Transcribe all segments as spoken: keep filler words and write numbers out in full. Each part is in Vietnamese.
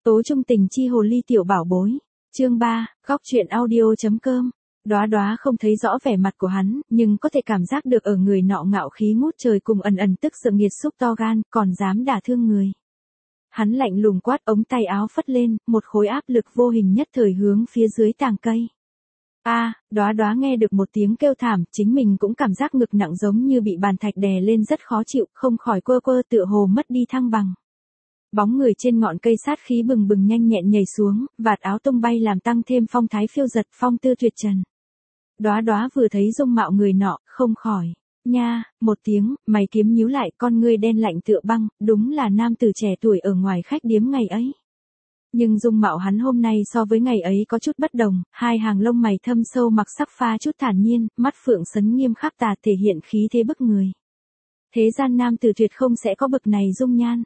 Tố trung tình chi hồ ly tiểu bảo bối. Chương ba, góc truyện audio.com. Đóa Đóa không thấy rõ vẻ mặt của hắn, nhưng có thể cảm giác được ở người nọ ngạo khí ngút trời cùng ẩn ẩn tức giận nghiệt xúc to gan, còn dám đả thương người. Hắn lạnh lùng quát, ống tay áo phất lên, một khối áp lực vô hình nhất thời hướng phía dưới tàng cây. A, à, Đóa Đóa nghe được một tiếng kêu thảm, chính mình cũng cảm giác ngực nặng giống như bị bàn thạch đè lên rất khó chịu, không khỏi quơ quơ tựa hồ mất đi thăng bằng. Bóng người trên ngọn cây sát khí bừng bừng nhanh nhẹn nhảy xuống, vạt áo tung bay làm tăng thêm phong thái phiêu giật, phong tư tuyệt trần. Đóa Đóa vừa thấy dung mạo người nọ, không khỏi, nha, một tiếng, mày kiếm nhíu lại, con ngươi đen lạnh tựa băng, đúng là nam tử trẻ tuổi ở ngoài khách điếm ngày ấy. Nhưng dung mạo hắn hôm nay so với ngày ấy có chút bất đồng, hai hàng lông mày thâm sâu mặc sắc pha chút thản nhiên, mắt phượng sấn nghiêm khắc tà thể hiện khí thế bức người. Thế gian nam tử tuyệt không sẽ có bực này dung nhan.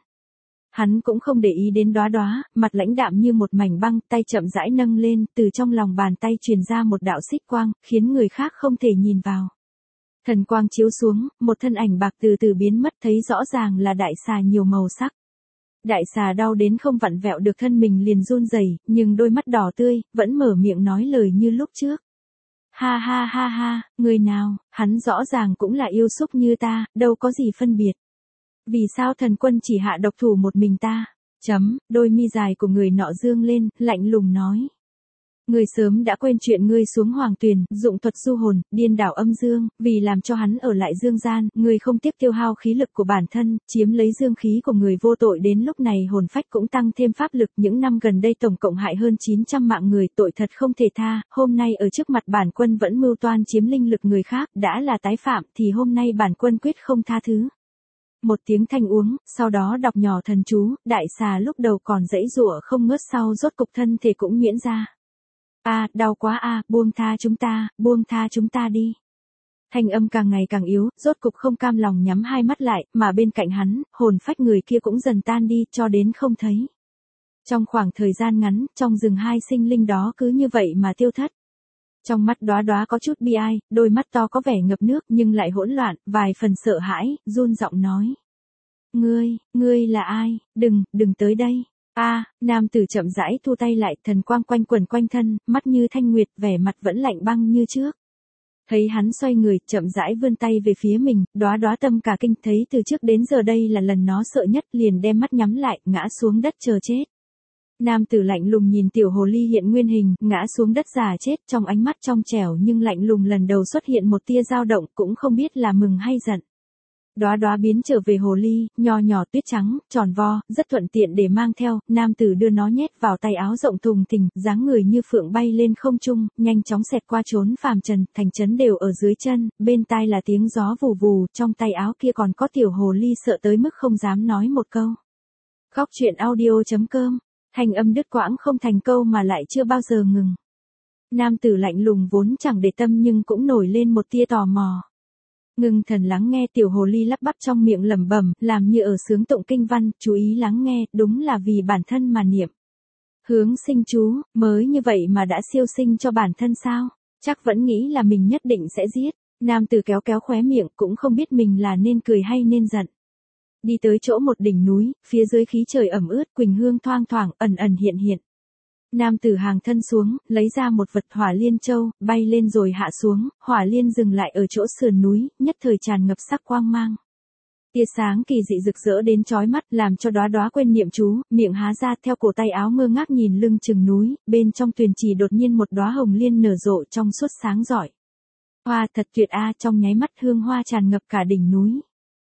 Hắn cũng không để ý đến Đóa Đóa, mặt lãnh đạm như một mảnh băng, tay chậm rãi nâng lên, từ trong lòng bàn tay truyền ra một đạo xích quang, khiến người khác không thể nhìn vào. Thần quang chiếu xuống, một thân ảnh bạc từ từ biến mất, thấy rõ ràng là đại xà nhiều màu sắc. Đại xà đau đến không vặn vẹo được thân mình liền run rẩy, nhưng đôi mắt đỏ tươi, vẫn mở miệng nói lời như lúc trước. Ha ha ha ha, người nào, hắn rõ ràng cũng là yêu súc như ta, đâu có gì phân biệt. Vì sao thần quân chỉ hạ độc thủ một mình ta? Chấm, đôi mi dài của người nọ dương lên, lạnh lùng nói. Người sớm đã quên chuyện ngươi xuống hoàng tuyền, dụng thuật du hồn, điên đảo âm dương, vì làm cho hắn ở lại dương gian, ngươi không tiếp tiêu hao khí lực của bản thân, chiếm lấy dương khí của người vô tội, đến lúc này hồn phách cũng tăng thêm pháp lực, những năm gần đây tổng cộng hại hơn chín trăm mạng người, tội thật không thể tha, hôm nay ở trước mặt bản quân vẫn mưu toan chiếm linh lực người khác, đã là tái phạm thì hôm nay bản quân quyết không tha thứ. Một tiếng thanh uống, sau đó đọc nhỏ thần chú, đại xà lúc đầu còn giãy giụa không ngớt, sau rốt cục thân thể cũng nhuyễn ra. A, à, đau quá a, à, buông tha chúng ta, buông tha chúng ta đi. Thanh âm càng ngày càng yếu, rốt cục không cam lòng nhắm hai mắt lại, mà bên cạnh hắn, hồn phách người kia cũng dần tan đi, cho đến không thấy. Trong khoảng thời gian ngắn, trong rừng hai sinh linh đó cứ như vậy mà tiêu thất. Trong mắt Đóa Đóa có chút bi ai, đôi mắt to có vẻ ngập nước nhưng lại hỗn loạn, vài phần sợ hãi, run giọng nói. Ngươi, ngươi là ai, đừng, đừng tới đây. A, à, nam tử chậm rãi thu tay lại, thần quang quanh quần quanh thân, mắt như thanh nguyệt, vẻ mặt vẫn lạnh băng như trước. Thấy hắn xoay người, chậm rãi vươn tay về phía mình, Đóa Đóa tâm cả kinh, thấy từ trước đến giờ đây là lần nó sợ nhất, liền đem mắt nhắm lại, ngã xuống đất chờ chết. Nam tử lạnh lùng nhìn tiểu hồ ly hiện nguyên hình, ngã xuống đất già chết, trong ánh mắt trong trẻo nhưng lạnh lùng lần đầu xuất hiện một tia dao động, cũng không biết là mừng hay giận. Đóa Đóa biến trở về hồ ly, nho nhỏ tuyết trắng, tròn vo, rất thuận tiện để mang theo, nam tử đưa nó nhét vào tay áo rộng thùng thình, dáng người như phượng bay lên không trung, nhanh chóng xẹt qua chốn phàm trần, thành trấn đều ở dưới chân, bên tai là tiếng gió vù vù, trong tay áo kia còn có tiểu hồ ly sợ tới mức không dám nói một câu. Góc truyện audio.com. Thanh âm đứt quãng không thành câu mà lại chưa bao giờ ngừng. Nam tử lạnh lùng vốn chẳng để tâm nhưng cũng nổi lên một tia tò mò. Ngưng thần lắng nghe, tiểu hồ ly lắp bắp trong miệng lẩm bẩm, làm như ở sướng tụng kinh văn, chú ý lắng nghe, đúng là vì bản thân mà niệm. Hướng sinh chú, mới như vậy mà đã siêu sinh cho bản thân sao? Chắc vẫn nghĩ là mình nhất định sẽ giết. Nam tử kéo kéo khóe miệng, cũng không biết mình là nên cười hay nên giận. Đi tới chỗ một đỉnh núi, phía dưới khí trời ẩm ướt, quỳnh hương thoang thoảng, ẩn ẩn hiện hiện. Nam tử hàng thân xuống, lấy ra một vật hỏa liên châu, bay lên rồi hạ xuống, hỏa liên dừng lại ở chỗ sườn núi, nhất thời tràn ngập sắc quang mang. Tia sáng kỳ dị rực rỡ đến chói mắt, làm cho Đóa Đóa quên niệm chú, miệng há ra, theo cổ tay áo ngơ ngác nhìn lưng chừng núi, bên trong tuyền trì đột nhiên một đóa hồng liên nở rộ trong suốt sáng rọi. Hoa thật tuyệt a, trong nháy mắt hương hoa tràn ngập cả đỉnh núi.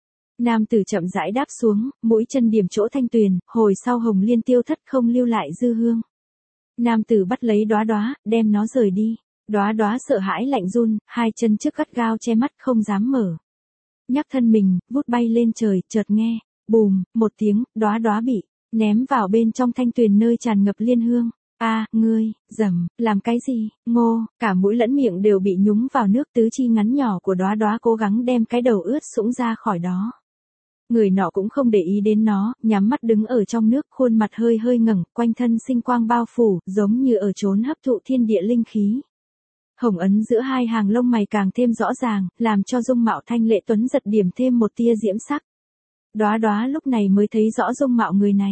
Nam tử chậm rãi đáp xuống, mũi chân điểm chỗ thanh tuyền, hồi sau hồng liên tiêu thất không lưu lại dư hương. Nam tử bắt lấy Đóa Đóa, đem nó rời đi. Đóa Đóa sợ hãi lạnh run, hai chân trước gắt gao che mắt không dám mở. Nhắc thân mình, vút bay lên trời, chợt nghe, bùm, một tiếng, Đóa Đóa bị ném vào bên trong thanh tuyền nơi tràn ngập liên hương. A, à, ngươi, dầm, làm cái gì, ngô, cả mũi lẫn miệng đều bị nhúng vào nước, tứ chi ngắn nhỏ của Đóa Đóa cố gắng đem cái đầu ướt sũng ra khỏi đó. Người nọ cũng không để ý đến nó, nhắm mắt đứng ở trong nước, khuôn mặt hơi hơi ngẩng, quanh thân sinh quang bao phủ, giống như ở chốn hấp thụ thiên địa linh khí. Hồng ấn giữa hai hàng lông mày càng thêm rõ ràng, làm cho dung mạo thanh lệ tuấn giật điểm thêm một tia diễm sắc. Đóa Đóa lúc này mới thấy rõ dung mạo người này.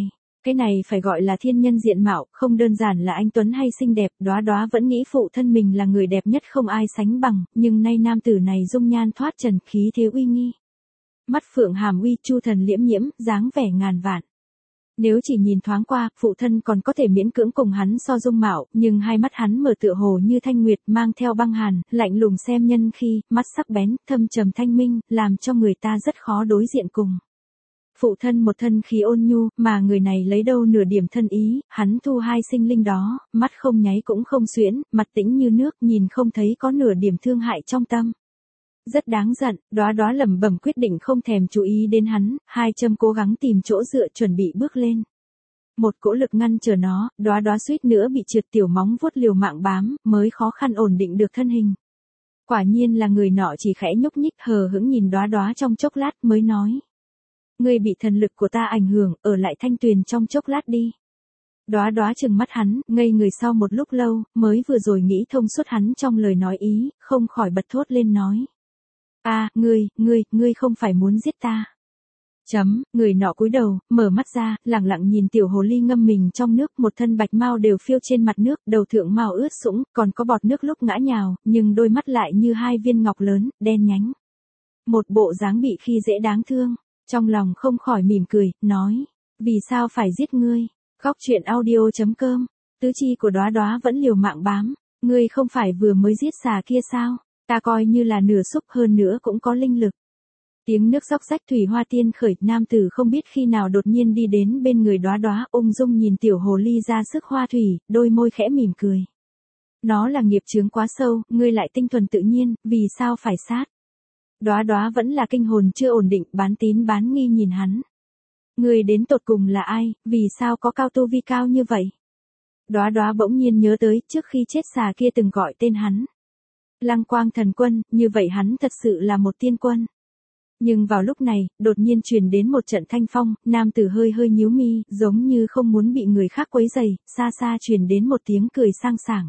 Cái này phải gọi là thiên nhân diện mạo, không đơn giản là anh tuấn hay xinh đẹp, Đóa Đóa vẫn nghĩ phụ thân mình là người đẹp nhất không ai sánh bằng, nhưng nay nam tử này dung nhan thoát trần, khí thế uy nghi. Mắt phượng hàm uy, chu thần liễm nhiễm, dáng vẻ ngàn vạn. Nếu chỉ nhìn thoáng qua, phụ thân còn có thể miễn cưỡng cùng hắn so dung mạo, nhưng hai mắt hắn mở tựa hồ như thanh nguyệt, mang theo băng hàn, lạnh lùng xem nhân khi, mắt sắc bén, thâm trầm thanh minh, làm cho người ta rất khó đối diện cùng. Phụ thân một thân khí ôn nhu, mà người này lấy đâu nửa điểm thân ý, hắn thu hai sinh linh đó, mắt không nháy cũng không xuyễn, mặt tĩnh như nước, nhìn không thấy có nửa điểm thương hại trong tâm. Rất đáng giận, Đóa Đóa lẩm bẩm quyết định không thèm chú ý đến hắn, hai châm cố gắng tìm chỗ dựa chuẩn bị bước lên. Một cỗ lực ngăn chờ nó, Đóa Đóa suýt nữa bị trượt, tiểu móng vuốt liều mạng bám, mới khó khăn ổn định được thân hình. Quả nhiên là người nọ chỉ khẽ nhúc nhích, hờ hững nhìn Đóa Đóa trong chốc lát mới nói. Ngươi bị thần lực của ta ảnh hưởng, ở lại Thanh Tuyền trong chốc lát đi. Đóa Đóa trừng mắt hắn, ngây người sau một lúc lâu, mới vừa rồi nghĩ thông suốt hắn trong lời nói ý, không khỏi bật thốt lên nói. A, à, ngươi, ngươi, ngươi không phải muốn giết ta. Chấm, người nọ cúi đầu, mở mắt ra, lặng lặng nhìn tiểu hồ ly ngâm mình trong nước, một thân bạch mao đều phiêu trên mặt nước, đầu thượng mao ướt sũng, còn có bọt nước lúc ngã nhào, nhưng đôi mắt lại như hai viên ngọc lớn, đen nhánh. Một bộ dáng bị khi dễ đáng thương, trong lòng không khỏi mỉm cười, nói, vì sao phải giết ngươi? Góc truyện audio chấm com, tứ chi của Đóa Đóa vẫn liều mạng bám, ngươi không phải vừa mới giết xà kia sao? Ta coi như là nửa xúc, hơn nữa cũng có linh lực. Tiếng nước xóc xách thủy hoa tiên khởi, nam tử không biết khi nào đột nhiên đi đến bên người Đóa Đóa, ung dung nhìn tiểu hồ ly ra sức hoa thủy, đôi môi khẽ mỉm cười. Nó là nghiệp chướng quá sâu, ngươi lại tinh thuần tự nhiên, vì sao phải sát? Đóa Đóa vẫn là kinh hồn chưa ổn định, bán tín bán nghi nhìn hắn. Ngươi đến tột cùng là ai, vì sao có cao tu vi cao như vậy? Đóa Đóa bỗng nhiên nhớ tới, trước khi chết xà kia từng gọi tên hắn. Lăng Quang Thần Quân, như vậy hắn thật sự là một tiên quân. Nhưng vào lúc này, đột nhiên truyền đến một trận thanh phong, nam tử hơi hơi nhíu mi, giống như không muốn bị người khác quấy rầy, xa xa truyền đến một tiếng cười sang sảng.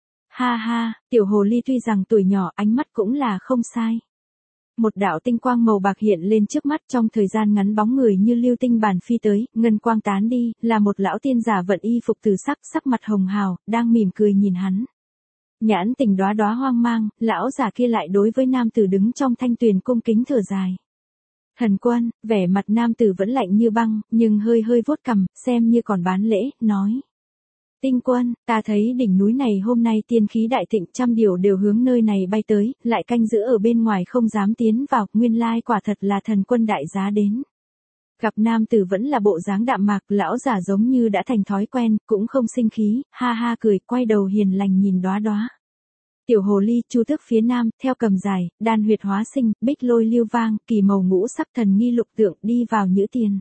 Ha ha, tiểu hồ ly tuy rằng tuổi nhỏ, ánh mắt cũng là không sai. Một đạo tinh quang màu bạc hiện lên trước mắt, trong thời gian ngắn bóng người như lưu tinh bản phi tới, ngân quang tán đi, là một lão tiên giả vận y phục từ sắc, sắc mặt hồng hào, đang mỉm cười nhìn hắn. Nhãn tình Đóa Đóa hoang mang, lão giả kia lại đối với nam tử đứng trong Thanh Tuyền cung kính thở dài. Thần quân, vẻ mặt nam tử vẫn lạnh như băng, nhưng hơi hơi vuốt cằm, xem như còn bán lễ, nói. Tinh quân, ta thấy đỉnh núi này hôm nay tiên khí đại thịnh, trăm điều đều hướng nơi này bay tới, lại canh giữ ở bên ngoài không dám tiến vào, nguyên lai quả thật là thần quân đại giá đến. Gặp nam tử vẫn là bộ dáng đạm mạc, lão giả giống như đã thành thói quen, cũng không sinh khí, ha ha cười, quay đầu hiền lành nhìn Đóa Đóa. Tiểu hồ ly, chu tước phía nam, theo cầm dài, đan huyệt hóa sinh, bích lôi lưu vang, kỳ màu ngũ sắc thần nghi lục tượng, đi vào nhữ tiền.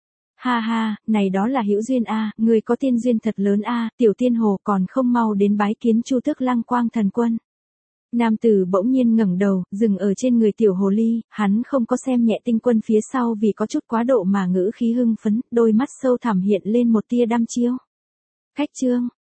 Ha ha, này đó là hữu duyên a, người có tiên duyên thật lớn a, tiểu tiên hồ còn không mau đến bái kiến chu tước Lăng Quang Thần Quân. Nam tử bỗng nhiên ngẩng đầu, dừng ở trên người tiểu hồ ly, hắn không có xem nhẹ tinh quân phía sau vì có chút quá độ mà ngữ khí hưng phấn, đôi mắt sâu thẳm hiện lên một tia đăm chiêu. Khách chương,